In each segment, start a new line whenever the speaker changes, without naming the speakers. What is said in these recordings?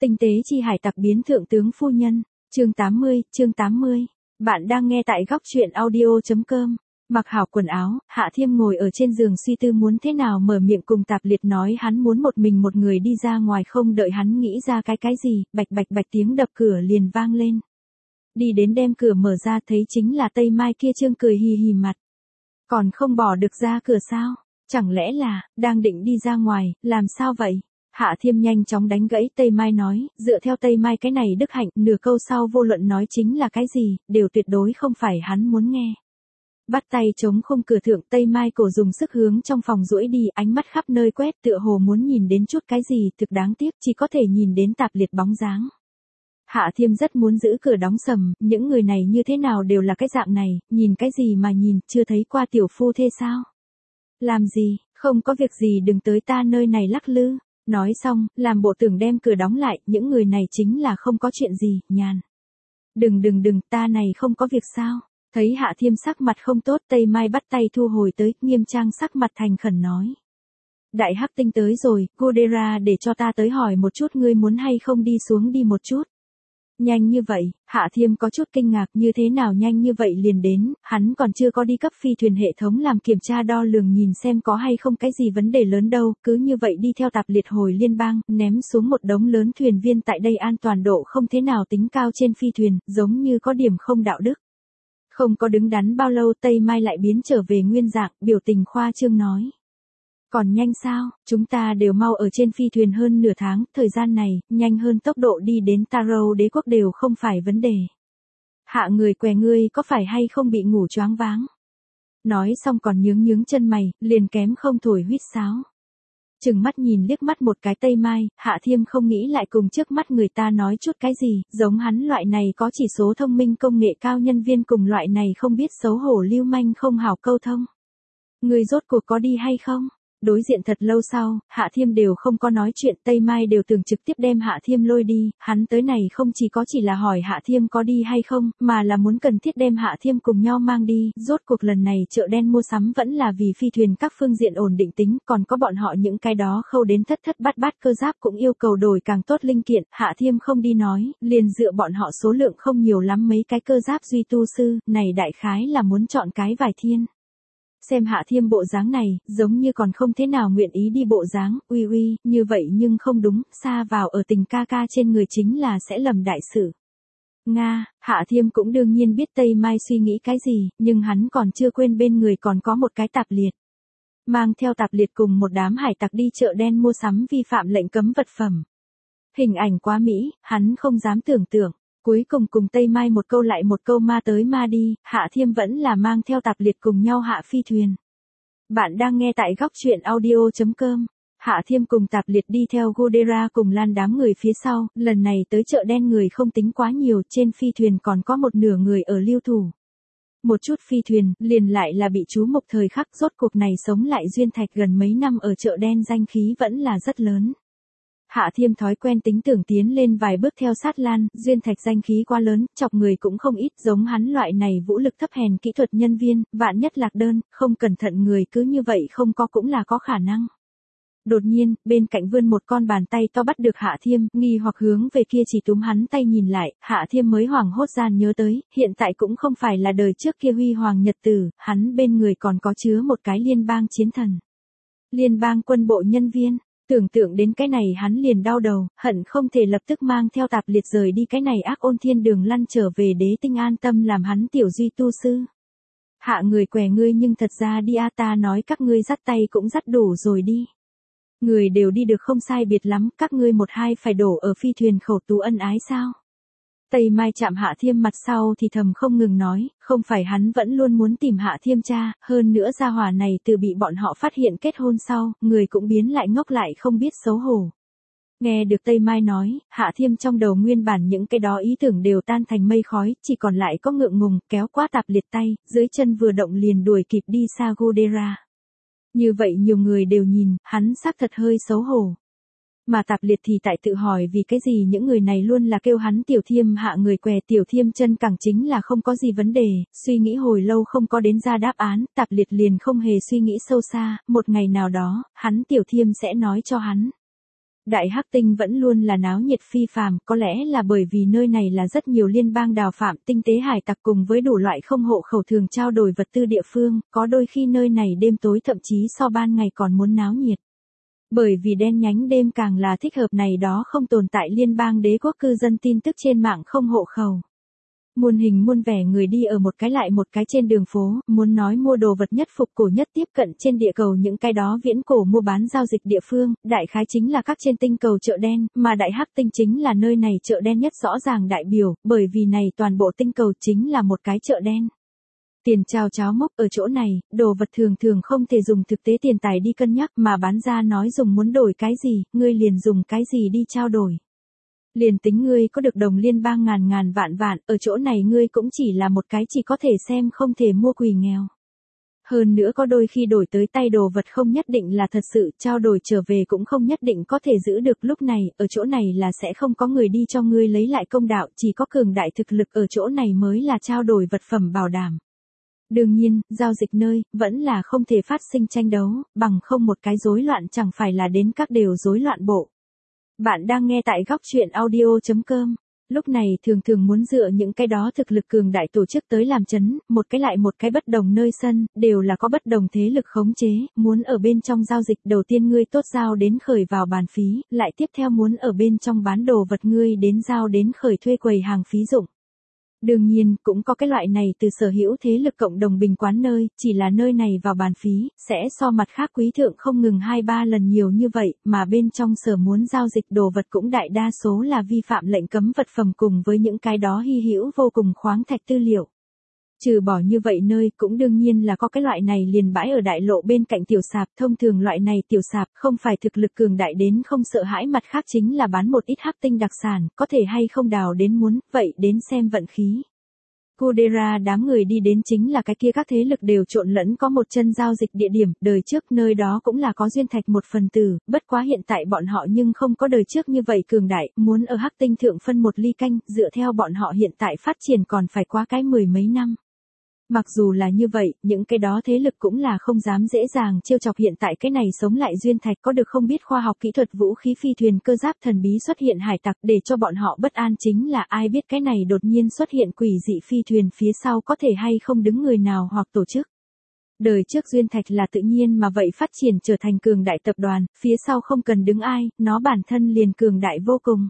Tinh tế chi hải tặc biến thượng tướng phu nhân, chương 80. Bạn đang nghe tại góc truyện audio.com. Mặc hảo quần áo, Hạ Thiêm ngồi ở trên giường suy tư muốn thế nào mở miệng cùng Tạp Liệt nói hắn muốn một mình một người đi ra ngoài, không đợi hắn nghĩ ra cái gì, bạch bạch tiếng đập cửa liền vang lên. Đi đến đem cửa mở ra thấy chính là Tây Mai kia trương cười hì hì mặt. Còn không bỏ được ra cửa sao? Chẳng lẽ là, đang định đi ra ngoài, làm sao vậy? Hạ Thiêm nhanh chóng đánh gãy Tây Mai nói, dựa theo Tây Mai cái này đức hạnh, nửa câu sau vô luận nói chính là cái gì, đều tuyệt đối không phải hắn muốn nghe. Bắt tay chống khung cửa thượng, Tây Mai cổ dùng sức hướng trong phòng duỗi đi, ánh mắt khắp nơi quét tựa hồ muốn nhìn đến chút cái gì, thực đáng tiếc chỉ có thể nhìn đến Tạp Liệt bóng dáng. Hạ Thiêm rất muốn giữ cửa đóng sầm, những người này như thế nào đều là cái dạng này, nhìn cái gì mà nhìn, chưa thấy qua tiểu phu thê sao? Làm gì, không có việc gì đừng tới ta nơi này lắc lư. Nói xong, làm bộ tưởng đem cửa đóng lại, những người này chính là không có chuyện gì, nhàn. Đừng, ta này không có việc sao? Thấy Hạ Thiêm sắc mặt không tốt, Tây Mai bắt tay thu hồi tới, nghiêm trang sắc mặt thành khẩn nói. Đại Hắc Tinh tới rồi, Godera để cho ta tới hỏi một chút ngươi muốn hay không đi xuống đi một chút. Nhanh như vậy, Hạ Thiêm có chút kinh ngạc, như thế nào nhanh như vậy liền đến, hắn còn chưa có đi cấp phi thuyền hệ thống làm kiểm tra đo lường nhìn xem có hay không cái gì vấn đề lớn đâu, cứ như vậy đi theo Tạp Liệt hồi liên bang, ném xuống một đống lớn thuyền viên tại đây an toàn độ không thế nào tính cao trên phi thuyền, giống như có điểm không đạo đức. Không có đứng đắn bao lâu Tây Mai lại biến trở về nguyên dạng, biểu tình khoa trương nói. Còn nhanh sao, chúng ta đều mau ở trên phi thuyền hơn nửa tháng, thời gian này, nhanh hơn tốc độ đi đến Taro đế quốc đều không phải vấn đề. Hạ người què ngươi có phải hay không bị ngủ choáng váng? Nói xong còn nhướng chân mày, liền kém không thổi huýt sáo. Chừng mắt nhìn liếc mắt một cái Tây Mai, Hạ Thiêm không nghĩ lại cùng trước mắt người ta nói chút cái gì, giống hắn loại này có chỉ số thông minh công nghệ cao nhân viên cùng loại này không biết xấu hổ lưu manh không hảo câu thông. Người rốt cuộc có đi hay không? Đối diện thật lâu sau, Hạ Thiêm đều không có nói chuyện, Tây Mai đều tưởng trực tiếp đem Hạ Thiêm lôi đi, hắn tới này không chỉ là hỏi Hạ Thiêm có đi hay không, mà là muốn cần thiết đem Hạ Thiêm cùng nhau mang đi, rốt cuộc lần này chợ đen mua sắm vẫn là vì phi thuyền các phương diện ổn định tính, còn có bọn họ những cái đó khâu đến thất bát cơ giáp cũng yêu cầu đổi càng tốt linh kiện, Hạ Thiêm không đi nói, liền dựa bọn họ số lượng không nhiều lắm mấy cái cơ giáp duy tu sư, này đại khái là muốn chọn cái vài thiên. Xem Hạ Thiêm bộ dáng này, giống như còn không thế nào nguyện ý đi bộ dáng, uy, như vậy nhưng không đúng, xa vào ở tình ca ca trên người chính là sẽ lầm đại sự. Nga, Hạ Thiêm cũng đương nhiên biết Tây Mai suy nghĩ cái gì, nhưng hắn còn chưa quên bên người còn có một cái Tạp Liệt. Mang theo Tạp Liệt cùng một đám hải tặc đi chợ đen mua sắm vi phạm lệnh cấm vật phẩm. Hình ảnh quá mỹ, hắn không dám tưởng tượng. Cuối cùng Tây Mai một câu lại một câu ma tới ma đi, Hạ Thiêm vẫn là mang theo Tạp Liệt cùng nhau hạ phi thuyền. Bạn đang nghe tại góc truyện audio.com. Hạ Thiêm cùng Tạp Liệt đi theo Godera cùng lan đám người phía sau, lần này tới chợ đen người không tính quá nhiều, trên phi thuyền còn có một nửa người ở lưu thủ. Một chút phi thuyền, liền lại là bị chú mục thời khắc, rốt cuộc này sống lại Duyên Thạch gần mấy năm ở chợ đen danh khí vẫn là rất lớn. Hạ Thiêm thói quen tính tưởng tiến lên vài bước theo sát Lan, Duyên Thạch danh khí quá lớn, chọc người cũng không ít, giống hắn loại này vũ lực thấp hèn kỹ thuật nhân viên, vạn nhất lạc đơn, không cẩn thận người cứ như vậy không có cũng là có khả năng. Đột nhiên, bên cạnh vươn một con bàn tay to bắt được Hạ Thiêm, nghi hoặc hướng về kia chỉ túm hắn tay nhìn lại, Hạ Thiêm mới hoảng hốt gian nhớ tới, hiện tại cũng không phải là đời trước kia huy hoàng nhật tử, hắn bên người còn có chứa một cái liên bang chiến thần. Liên bang quân bộ nhân viên. Tưởng tượng đến cái này hắn liền đau đầu, hận không thể lập tức mang theo Tạp Liệt rời đi cái này ác ôn thiên đường lăn trở về đế tinh an tâm làm hắn tiểu duy tu sư. Hạ người què ngươi nhưng thật ra đi a, ta nói các ngươi dắt tay cũng dắt đủ rồi đi. Người đều đi được không sai biệt lắm, các ngươi một hai phải đổ ở phi thuyền khẩu tú ân ái sao? Tây Mai chạm Hạ Thiêm mặt sau thì thầm không ngừng nói, không phải hắn vẫn luôn muốn tìm Hạ Thiêm cha, hơn nữa gia hỏa này từ bị bọn họ phát hiện kết hôn sau, người cũng biến lại ngốc lại không biết xấu hổ. Nghe được Tây Mai nói, Hạ Thiêm trong đầu nguyên bản những cái đó ý tưởng đều tan thành mây khói, chỉ còn lại có ngượng ngùng, kéo qua Tạp Liệt tay, dưới chân vừa động liền đuổi kịp đi xa Godera. Như vậy nhiều người đều nhìn, hắn xác thật hơi xấu hổ. Mà Tạp Liệt thì tại tự hỏi vì cái gì những người này luôn là kêu hắn Tiểu Thiêm hạ người què, Tiểu Thiêm chân cẳng chính là không có gì vấn đề, suy nghĩ hồi lâu không có đến ra đáp án, Tạp Liệt liền không hề suy nghĩ sâu xa, một ngày nào đó, hắn Tiểu Thiêm sẽ nói cho hắn. Đại Hắc Tinh vẫn luôn là náo nhiệt phi phàm, có lẽ là bởi vì nơi này là rất nhiều liên bang đào phạm tinh tế hải tặc cùng với đủ loại không hộ khẩu thường trao đổi vật tư địa phương, có đôi khi nơi này đêm tối thậm chí so ban ngày còn muốn náo nhiệt. Bởi vì đen nhánh đêm càng là thích hợp này đó không tồn tại liên bang đế quốc cư dân tin tức trên mạng không hộ khẩu. Muôn hình muôn vẻ người đi ở một cái lại một cái trên đường phố, muốn nói mua đồ vật nhất phục cổ nhất tiếp cận trên địa cầu những cái đó viễn cổ mua bán giao dịch địa phương, đại khái chính là các trên tinh cầu chợ đen, mà đại hắc tinh chính là nơi này chợ đen nhất rõ ràng đại biểu, bởi vì này toàn bộ tinh cầu chính là một cái chợ đen. Tiền trao cháo mốc ở chỗ này, đồ vật thường thường không thể dùng thực tế tiền tài đi cân nhắc mà bán ra nói dùng muốn đổi cái gì, ngươi liền dùng cái gì đi trao đổi. Liền tính ngươi có được đồng liên bang ngàn ngàn vạn vạn, ở chỗ này ngươi cũng chỉ là một cái chỉ có thể xem không thể mua quỳ nghèo. Hơn nữa có đôi khi đổi tới tay đồ vật không nhất định là thật sự, trao đổi trở về cũng không nhất định có thể giữ được lúc này, ở chỗ này là sẽ không có người đi cho ngươi lấy lại công đạo, chỉ có cường đại thực lực ở chỗ này mới là trao đổi vật phẩm bảo đảm. Đương nhiên, giao dịch nơi, vẫn là không thể phát sinh tranh đấu, bằng không một cái rối loạn chẳng phải là đến các đều rối loạn bộ. Bạn đang nghe tại góc truyện audio.com. Lúc này thường thường muốn dựa những cái đó thực lực cường đại tổ chức tới làm chấn, một cái lại một cái bất đồng nơi sân, đều là có bất đồng thế lực khống chế, muốn ở bên trong giao dịch đầu tiên ngươi tốt giao đến khởi vào bàn phí, lại tiếp theo muốn ở bên trong bán đồ vật ngươi đến giao đến khởi thuê quầy hàng phí dụng. Đương nhiên, cũng có cái loại này từ sở hữu thế lực cộng đồng bình quán nơi, chỉ là nơi này vào bàn phí, sẽ so mặt khác quý thượng không ngừng 2-3 lần nhiều như vậy, mà bên trong sở muốn giao dịch đồ vật cũng đại đa số là vi phạm lệnh cấm vật phẩm cùng với những cái đó hy hữu vô cùng khoáng thạch tư liệu. Trừ bỏ như vậy nơi cũng đương nhiên là có cái loại này liền bãi ở đại lộ bên cạnh tiểu sạp, thông thường loại này tiểu sạp không phải thực lực cường đại đến không sợ hãi, mặt khác chính là bán một ít hắc tinh đặc sản, có thể hay không đào đến muốn, vậy đến xem vận khí. Kudera đám người đi đến chính là cái kia các thế lực đều trộn lẫn có một chân giao dịch địa điểm, đời trước nơi đó cũng là có duyên thạch một phần tử, bất quá hiện tại bọn họ nhưng không có đời trước như vậy cường đại, muốn ở hắc tinh thượng phân một ly canh, dựa theo bọn họ hiện tại phát triển còn phải qua cái 10 mấy năm. Mặc dù là như vậy, những cái đó thế lực cũng là không dám dễ dàng trêu chọc hiện tại cái này sống lại duyên thạch có được không biết khoa học kỹ thuật vũ khí phi thuyền cơ giáp thần bí xuất hiện hải tặc để cho bọn họ bất an chính là ai biết cái này đột nhiên xuất hiện quỷ dị phi thuyền phía sau có thể hay không đứng người nào hoặc tổ chức. Đời trước duyên thạch là tự nhiên mà vậy phát triển trở thành cường đại tập đoàn, phía sau không cần đứng ai, nó bản thân liền cường đại vô cùng.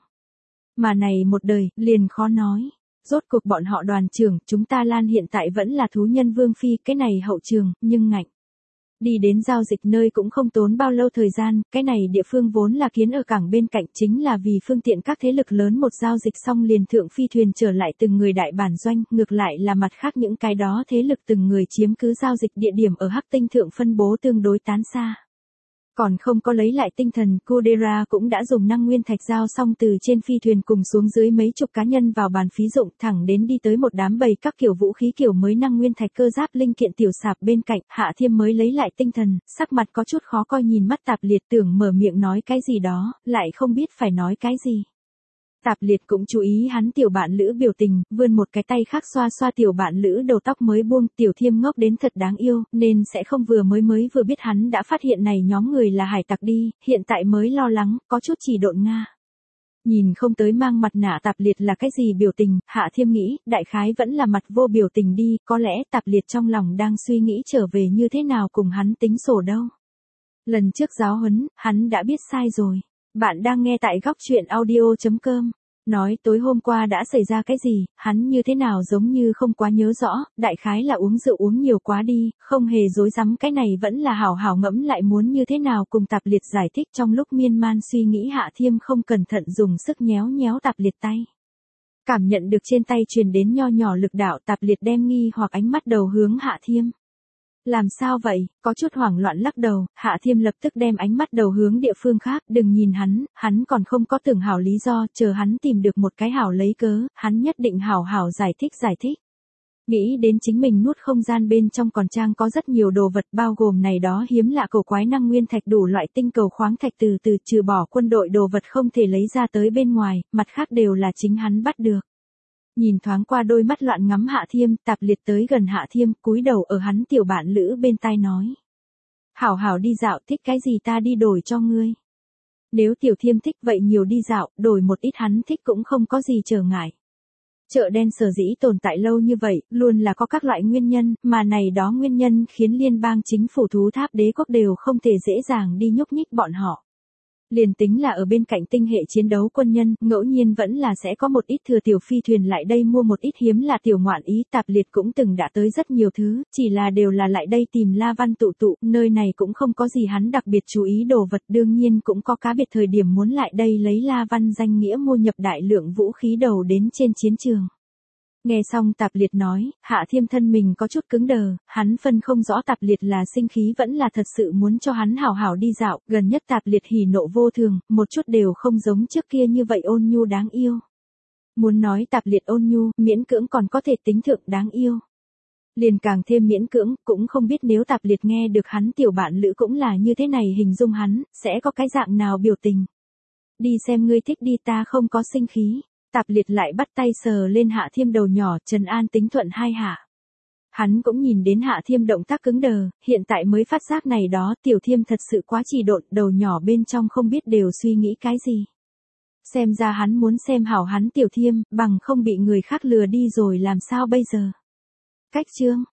Mà này một đời, liền khó nói. Rốt cuộc bọn họ đoàn trưởng, chúng ta Lan hiện tại vẫn là thú nhân vương phi, cái này hậu trường, nhưng ngạnh. Đi đến giao dịch nơi cũng không tốn bao lâu thời gian, cái này địa phương vốn là kiến ở cảng bên cạnh chính là vì phương tiện các thế lực lớn một giao dịch xong liền thượng phi thuyền trở lại từng người đại bản doanh, ngược lại là mặt khác những cái đó thế lực từng người chiếm cứ giao dịch địa điểm ở hắc tinh thượng phân bố tương đối tán xa. Còn không có lấy lại tinh thần, Kudera cũng đã dùng năng nguyên thạch giao xong từ trên phi thuyền cùng xuống dưới mấy chục cá nhân vào bàn phí dụng thẳng đến đi tới một đám bầy các kiểu vũ khí kiểu mới năng nguyên thạch cơ giáp linh kiện tiểu sạp bên cạnh, Hạ Thiêm mới lấy lại tinh thần, sắc mặt có chút khó coi nhìn mắt Tạp Liệt tưởng mở miệng nói cái gì đó, lại không biết phải nói cái gì. Tạp Liệt cũng chú ý hắn tiểu bạn lữ biểu tình, vươn một cái tay khác xoa xoa tiểu bạn lữ đầu tóc mới buông, Tiểu Thiêm ngốc đến thật đáng yêu, nên sẽ không vừa vừa biết hắn đã phát hiện này nhóm người là hải tặc đi, hiện tại mới lo lắng, có chút chỉ độn nga. Nhìn không tới mang mặt nạ Tạp Liệt là cái gì biểu tình, Hạ Thiêm nghĩ, đại khái vẫn là mặt vô biểu tình đi, có lẽ Tạp Liệt trong lòng đang suy nghĩ trở về như thế nào cùng hắn tính sổ đâu. Lần trước giáo huấn, hắn đã biết sai rồi. Bạn đang nghe tại góc truyện audio.com. Nói tối hôm qua đã xảy ra cái gì, hắn như thế nào giống như không quá nhớ rõ, đại khái là uống rượu uống nhiều quá đi, không hề dối rắm, cái này vẫn là hảo hảo ngẫm lại muốn như thế nào cùng Tạp Liệt giải thích. Trong lúc miên man suy nghĩ, Hạ Thiêm không cẩn thận dùng sức nhéo nhéo Tạp Liệt tay. Cảm nhận được trên tay truyền đến nho nhỏ lực đạo, Tạp Liệt đem nghi hoặc ánh mắt đầu hướng Hạ Thiêm. Làm sao vậy, có chút hoảng loạn lắc đầu, Hạ Thiêm lập tức đem ánh mắt đầu hướng địa phương khác, đừng nhìn hắn còn không có tưởng hảo lý do, chờ hắn tìm được một cái hảo lấy cớ, hắn nhất định hảo hảo giải thích. Nghĩ đến chính mình nuốt không gian bên trong còn trang có rất nhiều đồ vật bao gồm này đó hiếm lạ cầu quái năng nguyên thạch đủ loại tinh cầu khoáng thạch từ trừ bỏ quân đội đồ vật không thể lấy ra tới bên ngoài, mặt khác đều là chính hắn bắt được. Nhìn thoáng qua đôi mắt loạn ngắm Hạ Thiêm, Tạp Liệt tới gần Hạ Thiêm, cúi đầu ở hắn tiểu bạn lữ bên tai nói. Hảo hảo đi dạo, thích cái gì ta đi đổi cho ngươi. Nếu tiểu thiêm thích vậy nhiều đi dạo, đổi một ít hắn thích cũng không có gì trở ngại. Chợ đen sở dĩ tồn tại lâu như vậy, luôn là có các loại nguyên nhân, mà này đó nguyên nhân khiến liên bang chính phủ thú tháp đế quốc đều không thể dễ dàng đi nhúc nhích bọn họ. Liền tính là ở bên cạnh tinh hệ chiến đấu quân nhân, ngẫu nhiên vẫn là sẽ có một ít thừa tiểu phi thuyền lại đây mua một ít hiếm là tiểu ngoạn ý. Tạp Liệt cũng từng đã tới rất nhiều thứ, chỉ là đều là lại đây tìm La Văn tụ tụ, nơi này cũng không có gì hắn đặc biệt chú ý đồ vật, đương nhiên cũng có cá biệt thời điểm muốn lại đây lấy La Văn danh nghĩa mua nhập đại lượng vũ khí đầu đến trên chiến trường. Nghe xong Tạp Liệt nói, Hạ Thiêm thân mình có chút cứng đờ, hắn phân không rõ Tạp Liệt là sinh khí vẫn là thật sự muốn cho hắn hảo hảo đi dạo, gần nhất Tạp Liệt hỉ nộ vô thường, một chút đều không giống trước kia như vậy ôn nhu đáng yêu. Muốn nói Tạp Liệt ôn nhu, miễn cưỡng còn có thể tính thượng đáng yêu. Liền càng thêm miễn cưỡng, cũng không biết nếu Tạp Liệt nghe được hắn tiểu bạn lữ cũng là như thế này hình dung hắn, sẽ có cái dạng nào biểu tình. Đi xem ngươi thích đi, ta không có sinh khí. Tạp Liệt lại bắt tay sờ lên Hạ Thiêm đầu nhỏ, trấn an tính thuận hai hạ. Hắn cũng nhìn đến Hạ Thiêm động tác cứng đờ, hiện tại mới phát giác này đó, tiểu Thiêm thật sự quá trì độn, đầu nhỏ bên trong không biết đều suy nghĩ cái gì. Xem ra hắn muốn xem hảo hắn tiểu Thiêm, bằng không bị người khác lừa đi rồi làm sao bây giờ. Cách chương